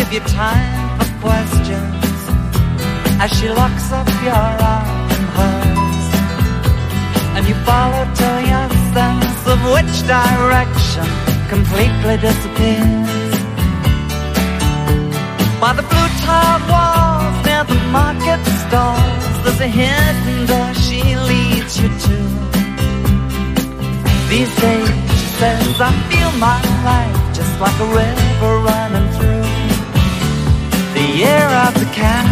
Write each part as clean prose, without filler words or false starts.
give you time for questions as she locks up your arm in hers, and you follow till your sense of which direction completely disappears. By the blue tiled walls near the market stalls, there's a hidden door she leads you to. These days, she says, I feel my life just like a river running through the year of the cat.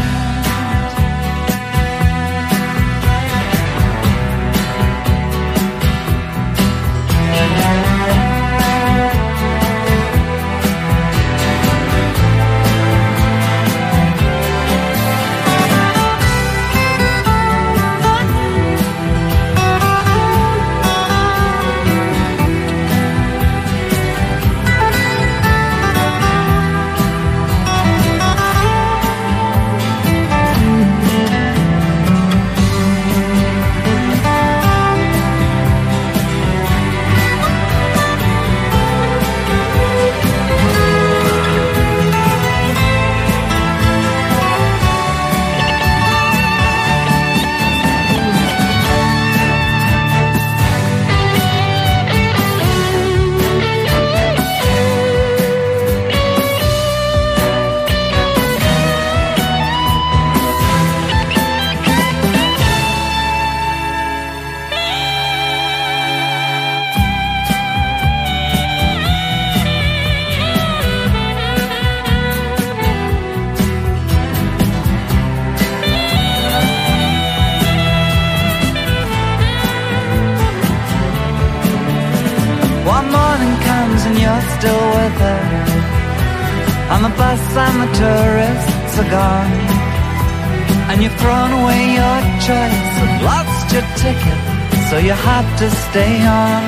Still with her on the bus and the tourists are gone, and you've thrown away your choice and lost your ticket, so you had to stay on.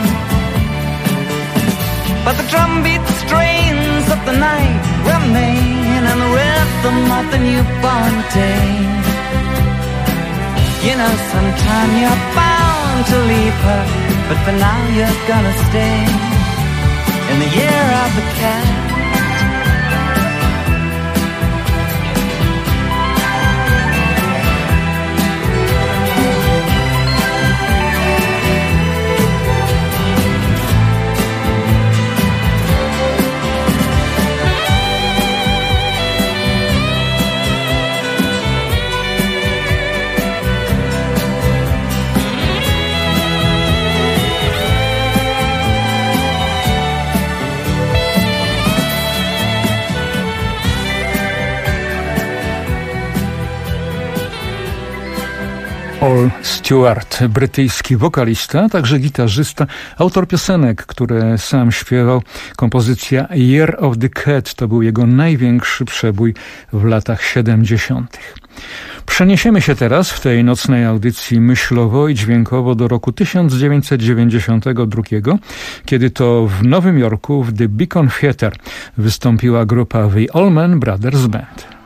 But the drumbeat strains of the night remain, and the rhythm of the newborn day. You know, sometime you're bound to leave her, but for now you're gonna stay in the year of the cat. Paul Stewart, brytyjski wokalista, a także gitarzysta, autor piosenek, które sam śpiewał. Kompozycja Year of the Cat to był jego największy przebój w latach 70. Przeniesiemy się teraz w tej nocnej audycji myślowo i dźwiękowo do roku 1992, kiedy to w Nowym Jorku w The Beacon Theatre wystąpiła grupa The Allman Brothers Band.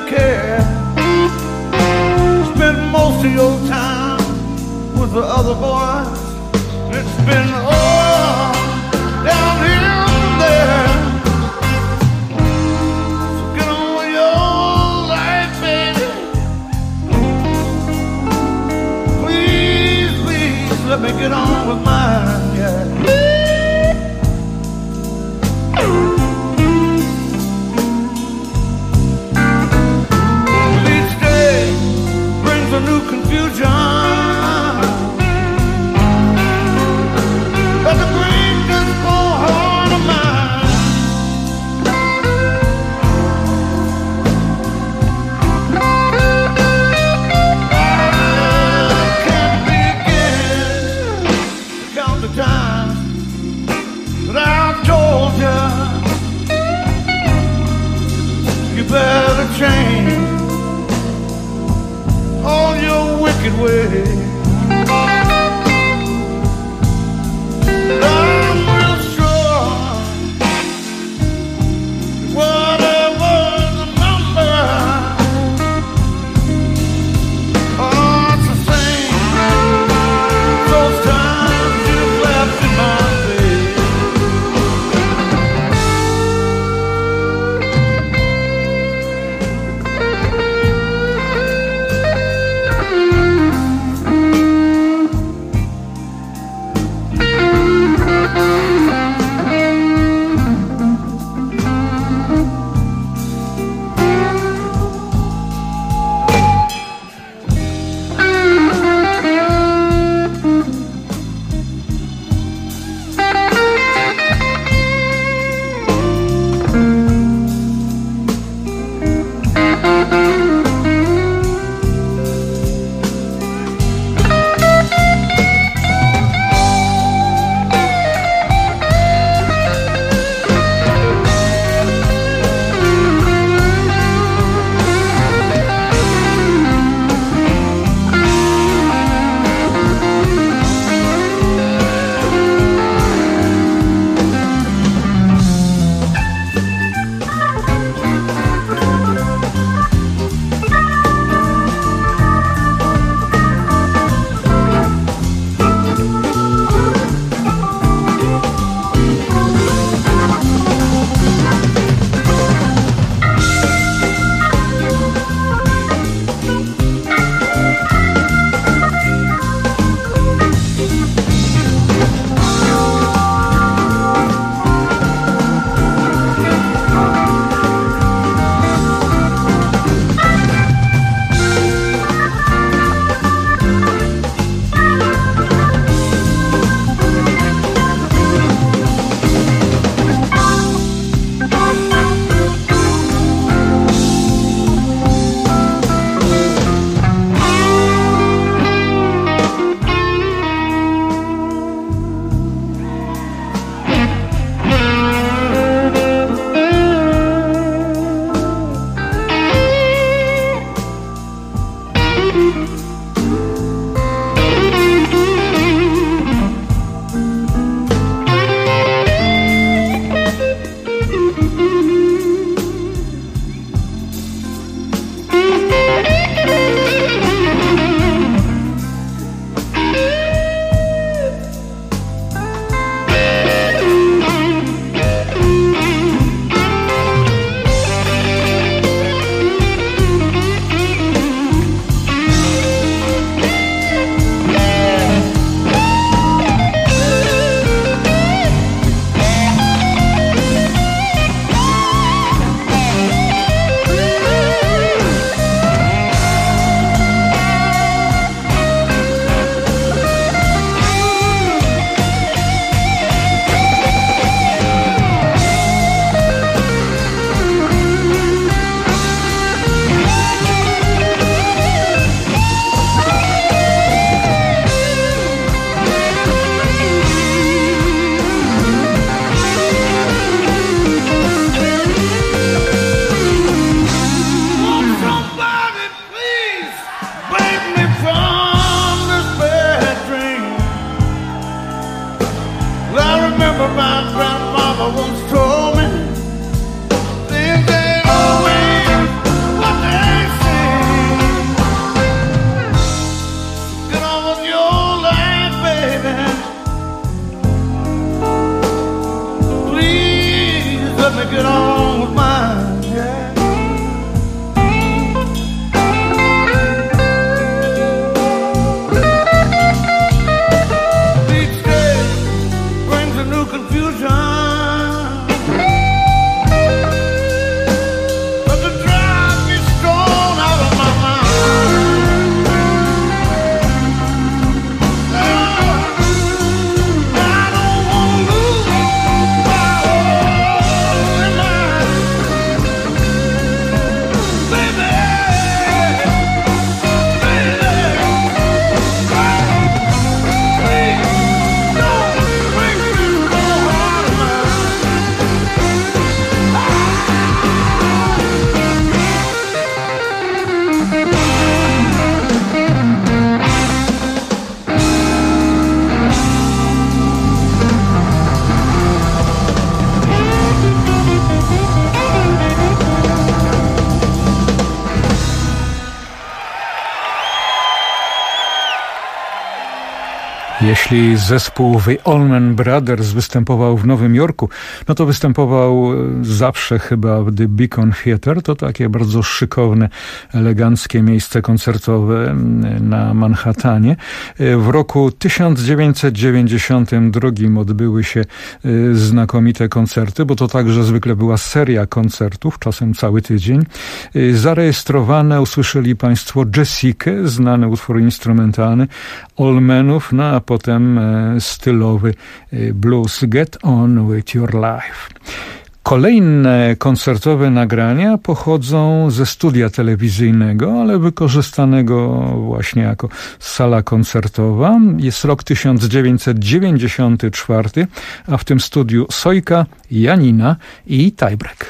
care. Spend most of your time with the other boys. It's been all down here and there. So get on with your life, baby. Please, please, let me get on with mine, yeah. A new confusion but the brain just for heart of mine. I can't begin to count the time that I've told you you better change all your wicked ways. I'm real sure whatever the number, oh, it's the same. Those times you've left in my face. song was mine, yeah. Each day brings a new confusion. Jeśli zespół The Allman Brothers występował w Nowym Jorku, no to występował zawsze chyba w The Beacon Theatre. To takie bardzo szykowne, eleganckie miejsce koncertowe na Manhattanie. W roku 1992 odbyły się znakomite koncerty, bo to także zwykle była seria koncertów, czasem cały tydzień. Zarejestrowane usłyszeli Państwo Jessikę, znany utwór instrumentalny Allmanów, no a potem stylowy blues Get On With Your Life. Kolejne koncertowe nagrania pochodzą ze studia telewizyjnego, ale wykorzystanego właśnie jako sala koncertowa. Jest rok 1994, a w tym studiu Sojka, Janina i Tajbrek.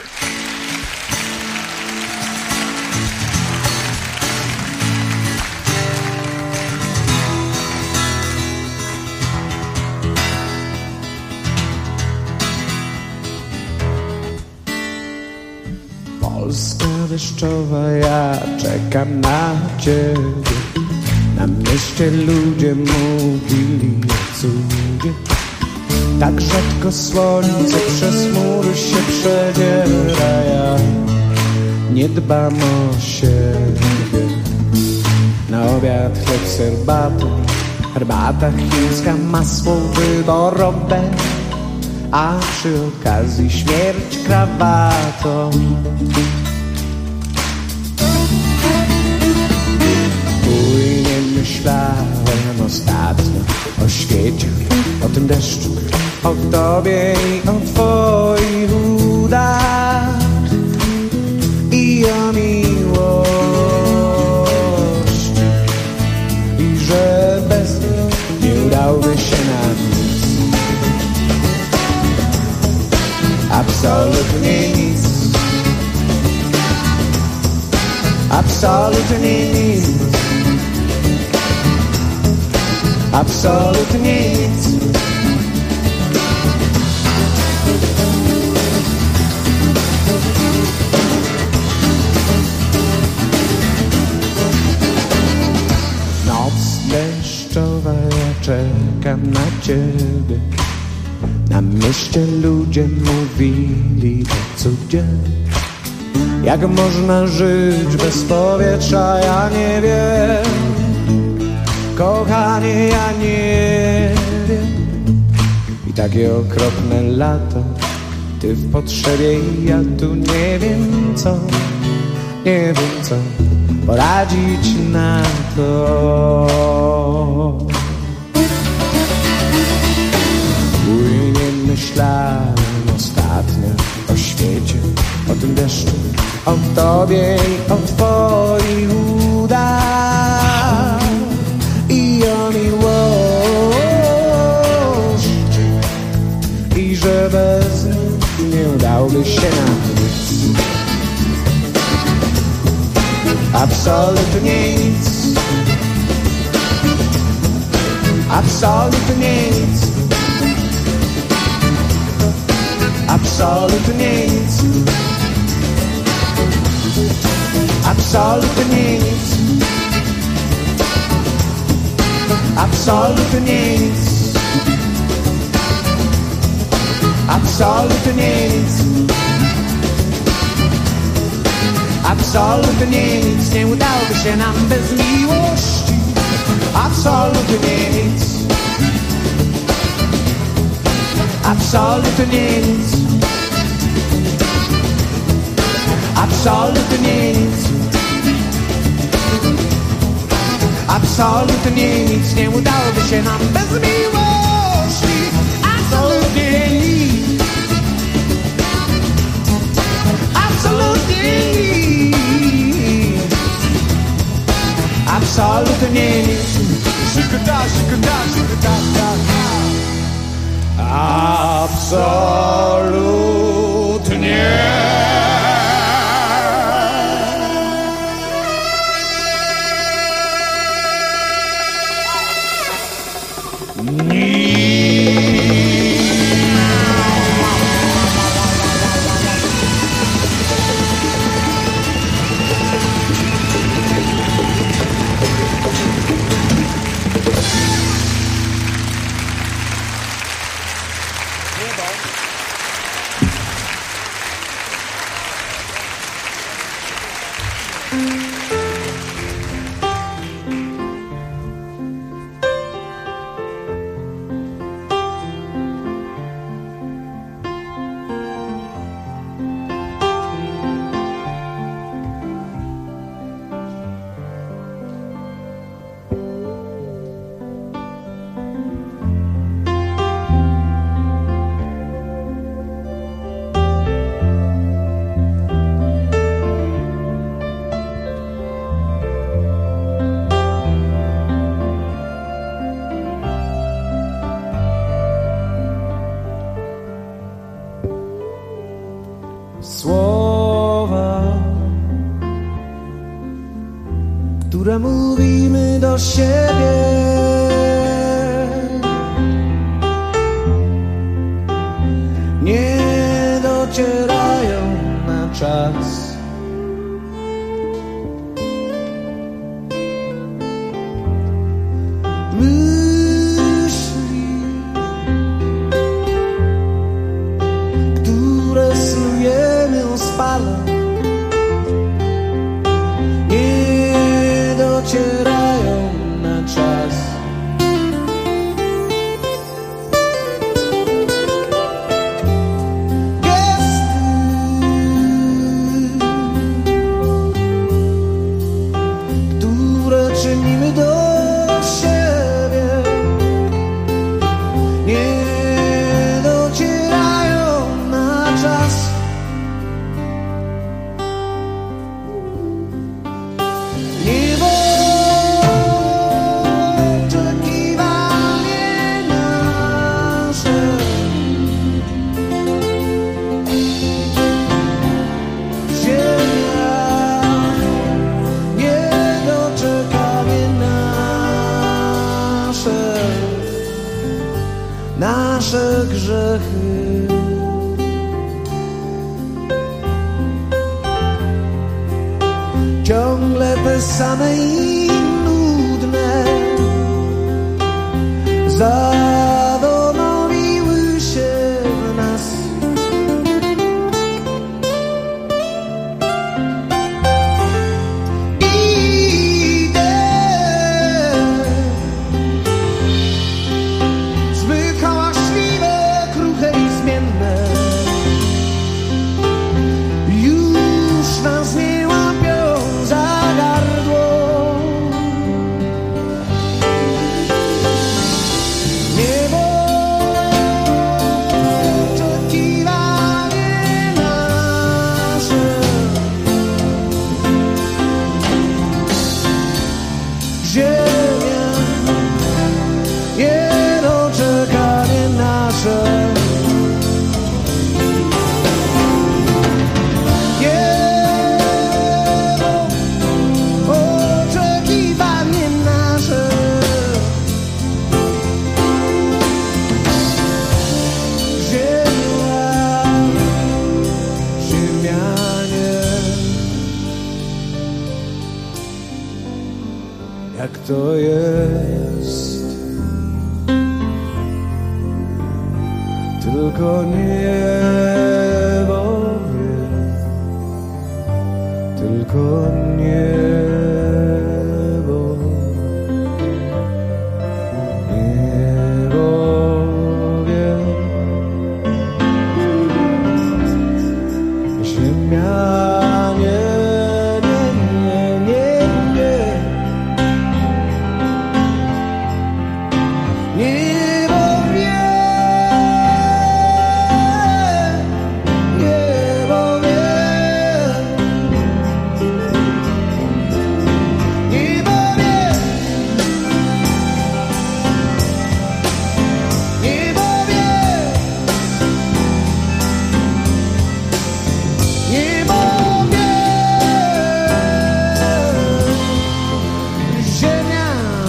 Polska deszczowa, ja czekam na ciebie. Na mieście ludzie mówili o cudzie. Tak rzadko słońce przez chmury się przedziera. Ja nie dbam o siebie. Na obiad chleb z herbatą, herbata chińska, masło wyborowe, a przy okazji śmierć krawatą. Bujnie myślałem ostatnio o świecie, o tym deszczu, o tobie i o twoich udach i o miłości, i że bez niej nie udałby się nam absolutnie nic, absolutnie nic, absolutnie nic. Noc deszczowa, ja czekam na ciebie. Na mieście ludzie mówili o cudzie. Jak można żyć bez powietrza, ja nie wiem. Kochanie, ja nie wiem. I takie okropne lato, ty w potrzebie i ja tu nie wiem co, nie wiem co poradzić na to. Bujnie myślałem ostatnio o świecie, o tym deszczu, o tobie i o twoich udach i o miłości, i że bez nich nie udałby się nam nic, absolutnie nic, absolutnie nic, absolutnie nic, absolutnie nic, absolutnie nic, absolutnie nic, Absolutnie nic nie udałoby się nam bez miłości. Absolutnie nic. Absolutnie nic. Absolutnie nic. Absolutnie nic nie udałoby się nam bez miłości. Absolutnie nic. Absolutnie nic. Absolutnie nic. Szykota, szykota, szykota, absolutnie. Słowa, które mówimy do siebie, nie docierają na czas. Myśli, które snujemy o spale, nie docierają na czas. Czynimy do siebie, nie docierają na czas. Niebo oczekiwanie nasze, ziemia nie doczeka. Nasze grzechy, ciągle te same i nudne, zadomowiły się w nas. Jak to jest, tylko niebo wie, tylko tylko niebo, niebo wie, ziemia nie, nie, nie, nie, nie. Niebo wie, niebo wie, niebo wie, niebo wie, niebo wie, ziemia.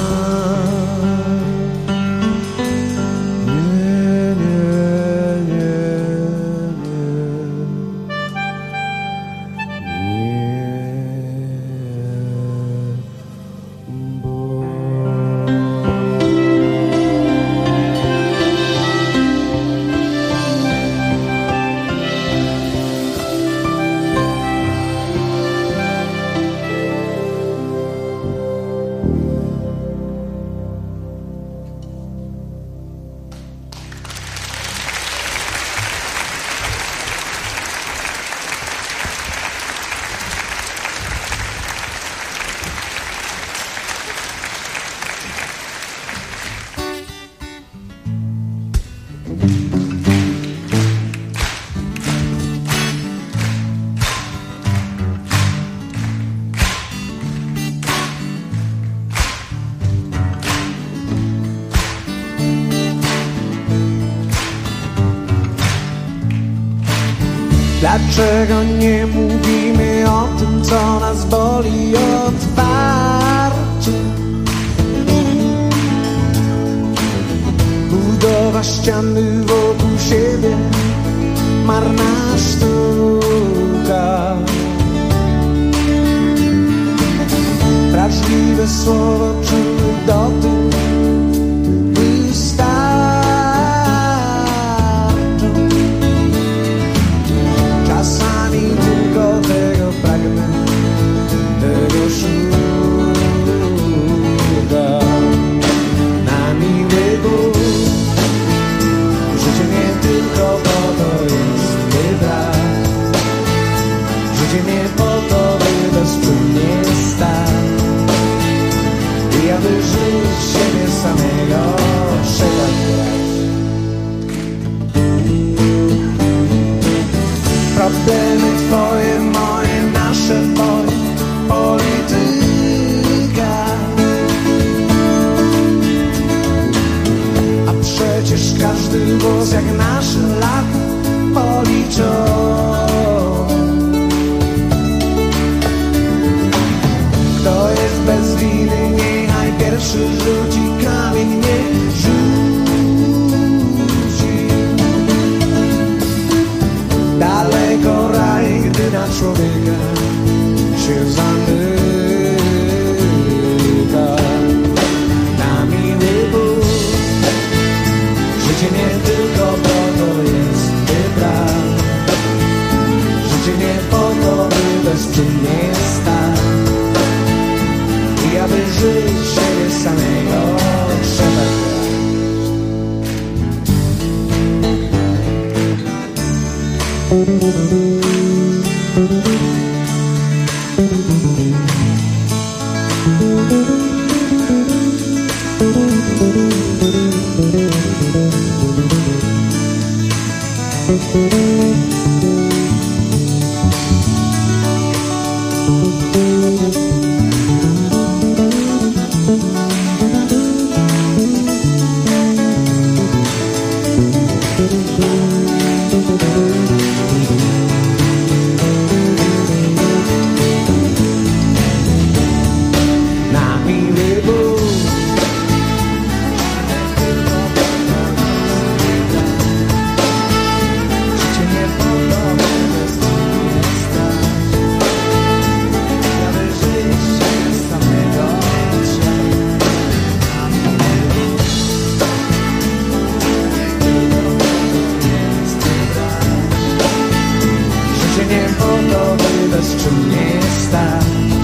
Dlaczego nie mówimy o tym, co nas boli otwarcie? Budowa ściany wokół siebie, marna sztuka. Wrażliwe słowo czy dotyk wystarczą. Czasami tylko tego pragnę, tego szukam. Na miły Bóg, życie nie tylko po to jest wybrać. Życie nie po to, by bezczynnie stać. I aby żyć siebie samego, trzeba grać. Problemy twoje, moje, nasze, moje, polityka. A przecież każdy głos jak nasze lata policzą. Kto jest bez winy, niechaj pierwszy rzuci kamień, niech rzuci. Daleko raj, gdy na człowieka się zamyka. Na miły Bóg, życie nie tylko po to jest wybrać. Życie nie po to, by bezczynnie stać. I aby żyć siebie samego, trzeba grać. to, by bezczynnie stać.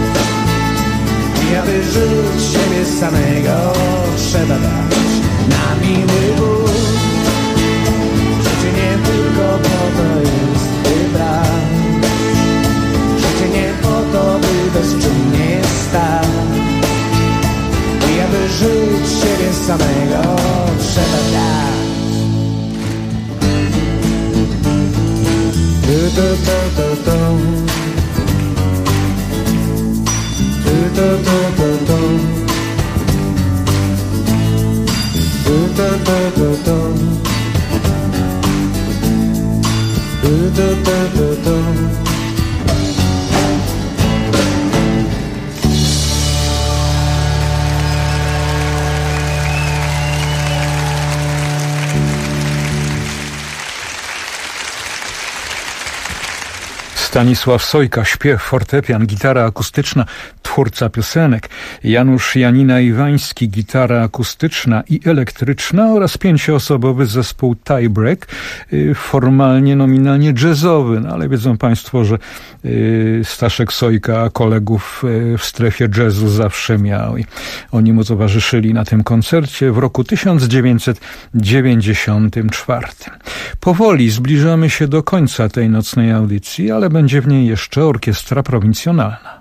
I aby żyć siebie samego, trzeba dać na miły Bóg. Życie nie tylko po to jest, by brać. Życie nie po to, by bezczynnie stać. I aby żyć siebie samego, trzeba dać. Stanisław Sojka, śpiew, fortepian, gitara akustyczna, twórca piosenek, Janusz Janina Iwański, gitara akustyczna i elektryczna oraz 5-osobowy zespół Tiebreak, formalnie, nominalnie jazzowy, no ale wiedzą Państwo, że Staszek Sojka kolegów w strefie jazzu zawsze miał i oni mu towarzyszyli na tym koncercie w roku 1994. Powoli zbliżamy się do końca tej nocnej audycji, ale będzie w niej jeszcze orkiestra prowincjonalna.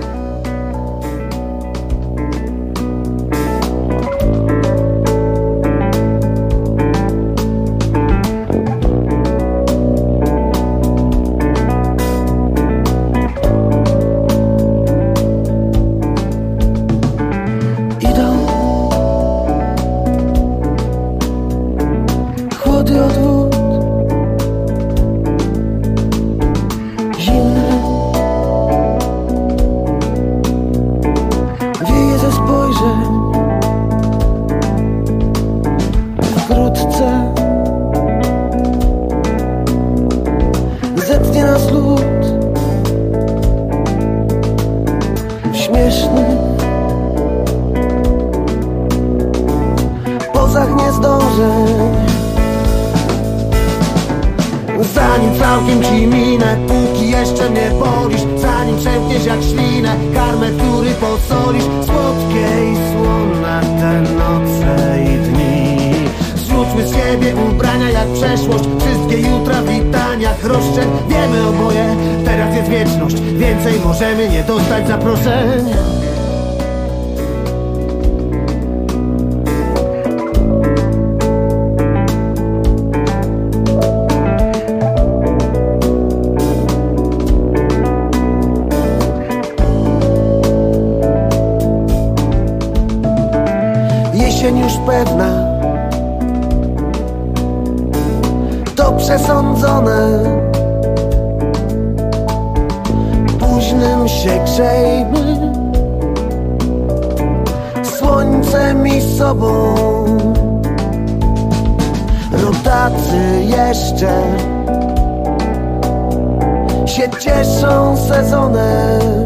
Zanim całkiem ci minę, póki jeszcze mnie bolisz, zanim przemkniesz jak ślinę, karmę, który posolisz. Słodkie i słone te noce i dni. Zrzućmy z siebie ubrania jak przeszłość, wszystkie jutra w litaniach roszczeń. Wiemy oboje, teraz jest wieczność, więcej możemy nie dostać zaproszeń. Już pewna, to przesądzone. Późnym się grzejmy słońcem i sobą. Rodacy jeszcze się cieszą sezonem.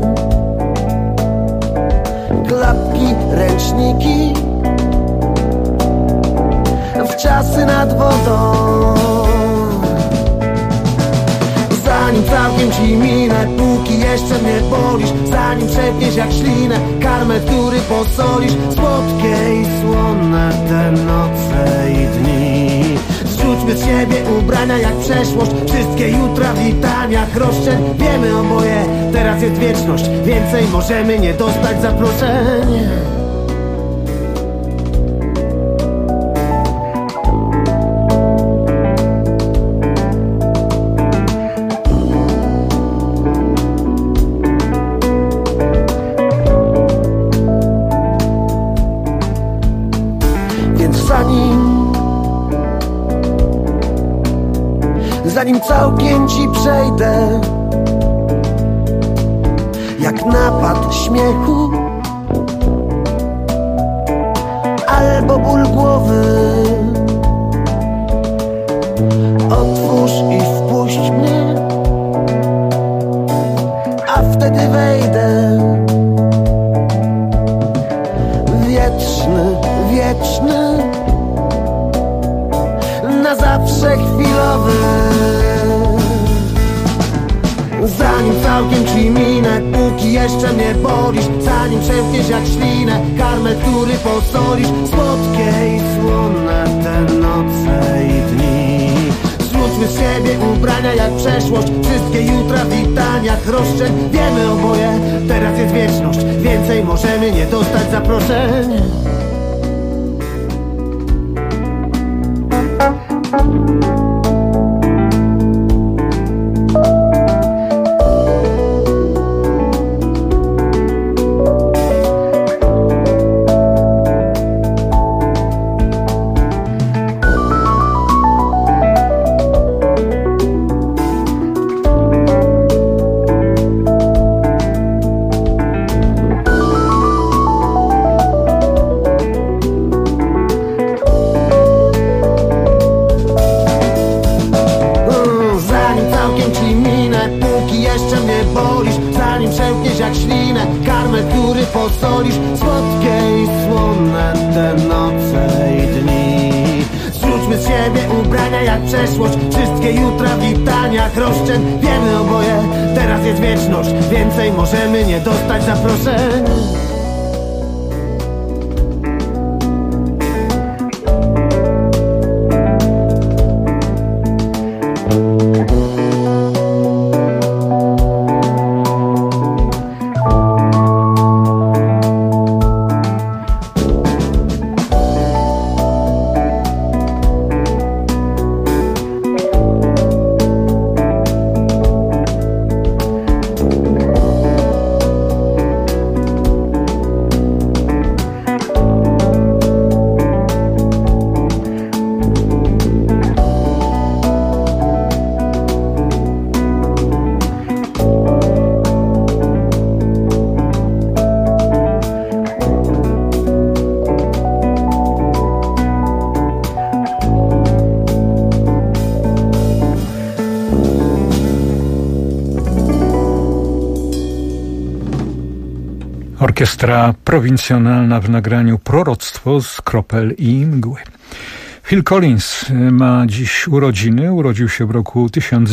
Klapki, ręczniki, czasy nad wodą. Zanim całkiem ci minę, póki jeszcze mnie bolisz, zanim przepniesz jak ślinę, karmę, który posolisz. Słodkie i słone te noce i dni. Zrzućmy z siebie ubrania jak przeszłość, wszystkie jutra w litaniach roszczeń. Wiemy oboje, teraz jest wieczność, więcej możemy nie dostać zaproszeń. Zanim całkiem ci przejdę, jak napad śmiechu albo ból głowy, otwórz i wpuść mnie, a wtedy wejdę. Wietrzny, wieczny, na zawsze chwilowy. Zanim zanim całkiem ci minę, póki jeszcze mnie bolisz, zanim przełkniesz jak ślinę karmel, który posolisz. Słodkie i słone te noce i dni. Zrzućmy z siebie ubrania jak przeszłość, wszystkie jutra w witaniach roszczeń. Wiemy oboje, teraz jest wieczność, więcej możemy nie dostać zaproszeń. Posolisz. Słodkie i słone te noce i dni. Zrzućmy z siebie ubrania jak przeszłość, wszystkie jutra w witaniach roszczeń. Wiemy oboje, teraz jest wieczność, więcej możemy nie dostać zaproszeń. Orkiestra prowincjonalna w nagraniu Proroctwo z kropel i mgły. Phil Collins ma dziś urodziny, urodził się w roku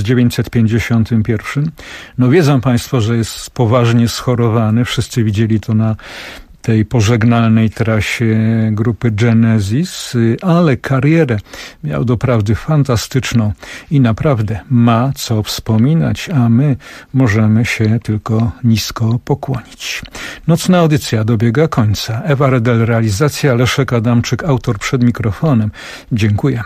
1951. No wiedzą Państwo, że jest poważnie schorowany, wszyscy widzieli to na tej pożegnalnej trasie grupy Genesis, ale karierę miał doprawdy fantastyczną i naprawdę ma co wspominać, a my możemy się tylko nisko pokłonić. Nocna audycja dobiega końca. Ewa Redel, realizacja, Leszek Adamczyk, autor przed mikrofonem. Dziękujemy.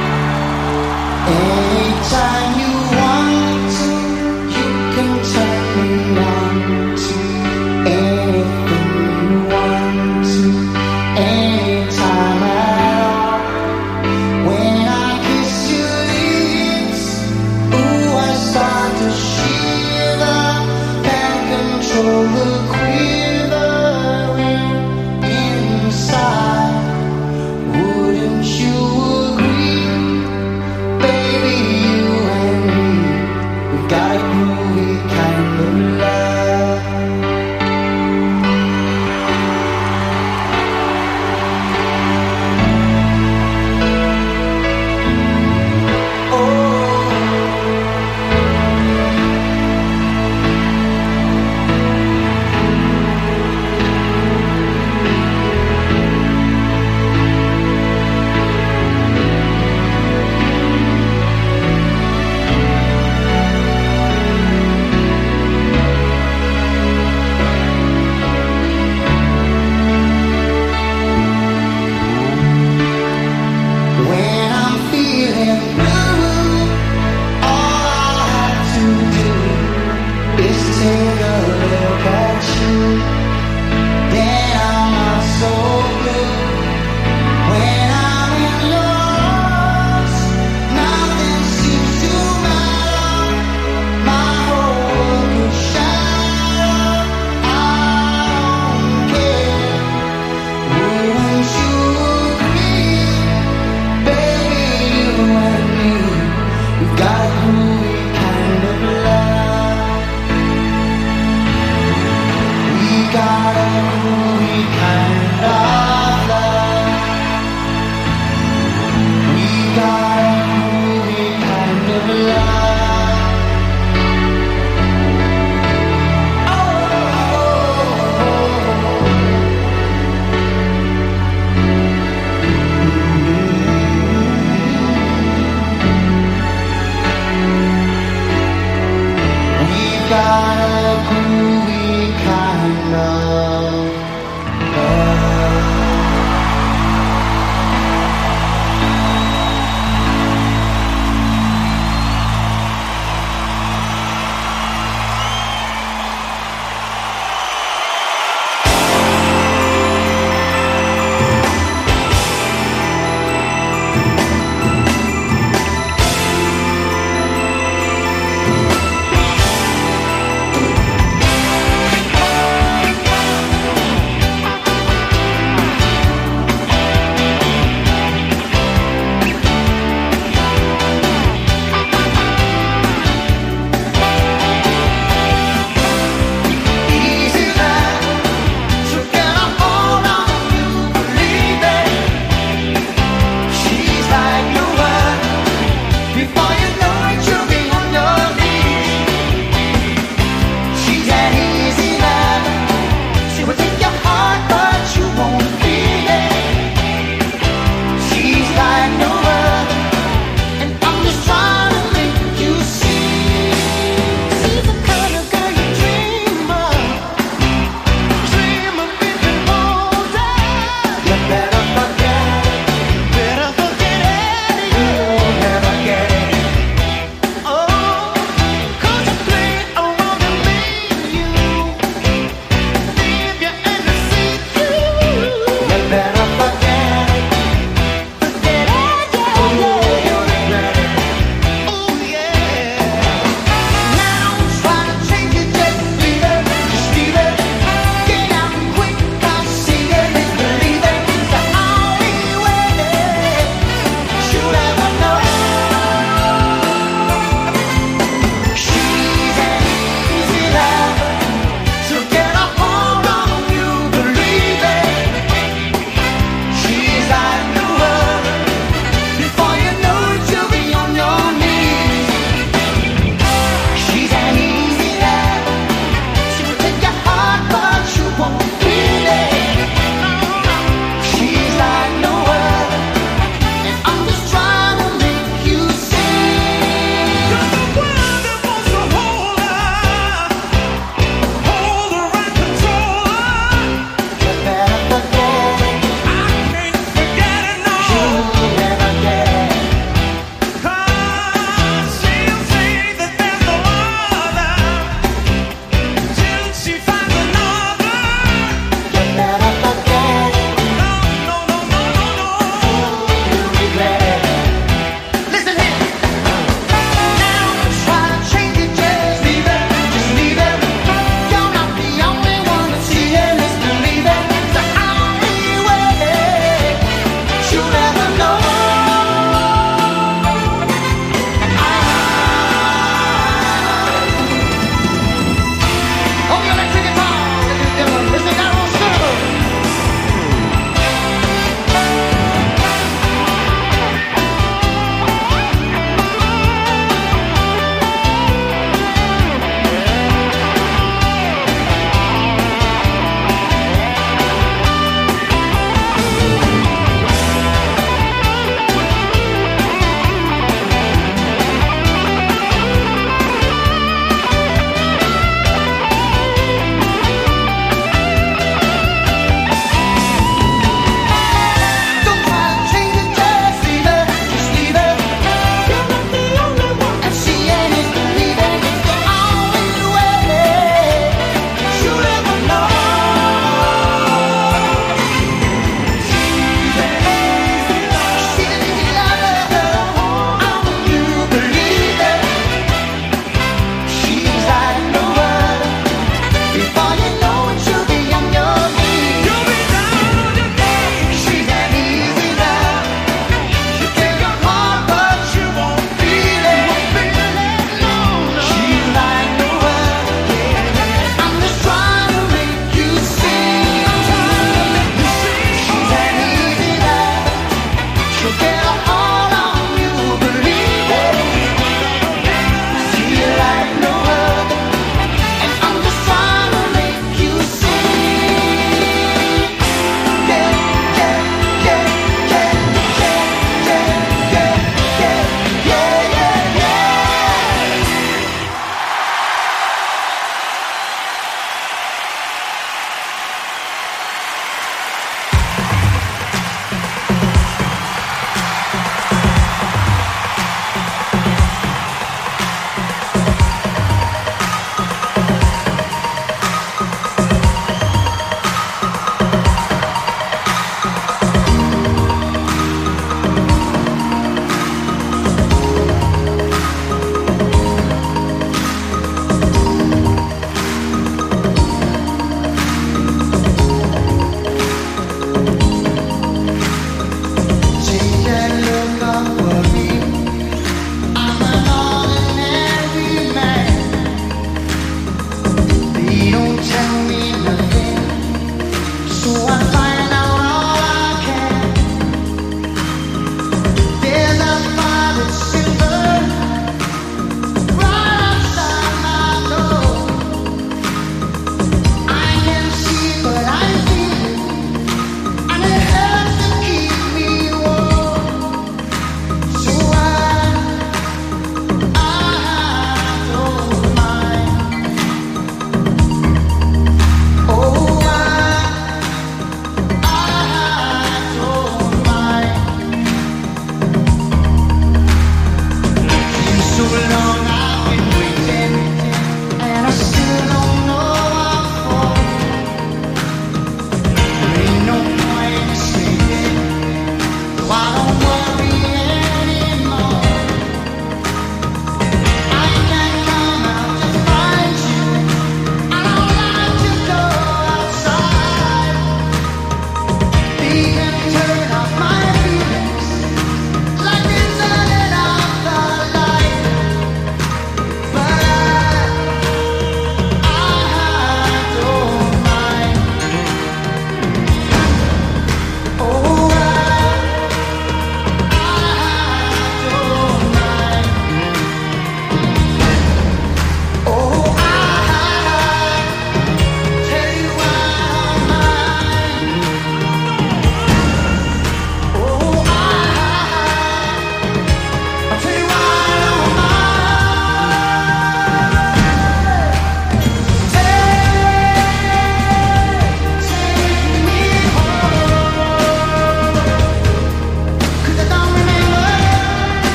Anytime you want to, you can turn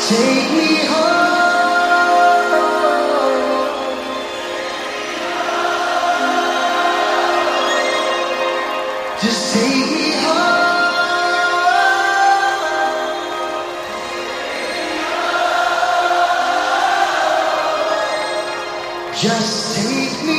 take me home. Just take me home. Just take me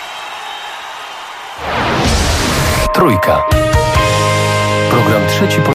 Trójka. Program trzeci